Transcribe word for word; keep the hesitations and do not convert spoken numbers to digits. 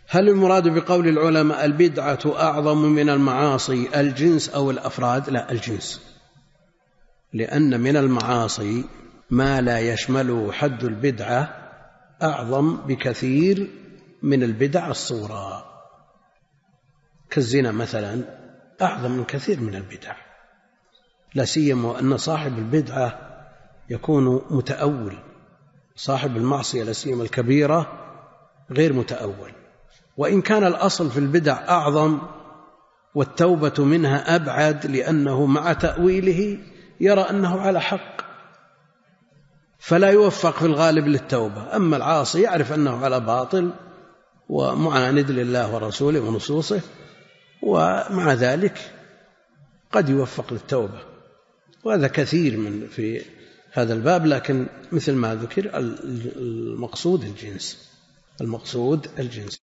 هل المراد بقول العلماء البدعة أعظم من المعاصي الجنس أو الأفراد؟ لا، الجنس، لأن من المعاصي ما لا يشمله حد البدعة أعظم بكثير من البدع الصغرى، كالزنا مثلا أعظم من كثير من البدع، لا سيما أن صاحب البدعة يكون متأول، صاحب المعصية لا سيما الكبيرة غير متأول، وإن كان الأصل في البدع أعظم والتوبة منها أبعد، لأنه مع تأويله يرى أنه على حق فلا يوفق في الغالب للتوبة. أما العاصي يعرف أنه على باطل ومعاند لله ورسوله ونصوصه، ومع ذلك قد يوفق للتوبة، وهذا كثير من في هذا الباب. لكن مثل ما ذكر المقصود الجنس، المقصود الجنس.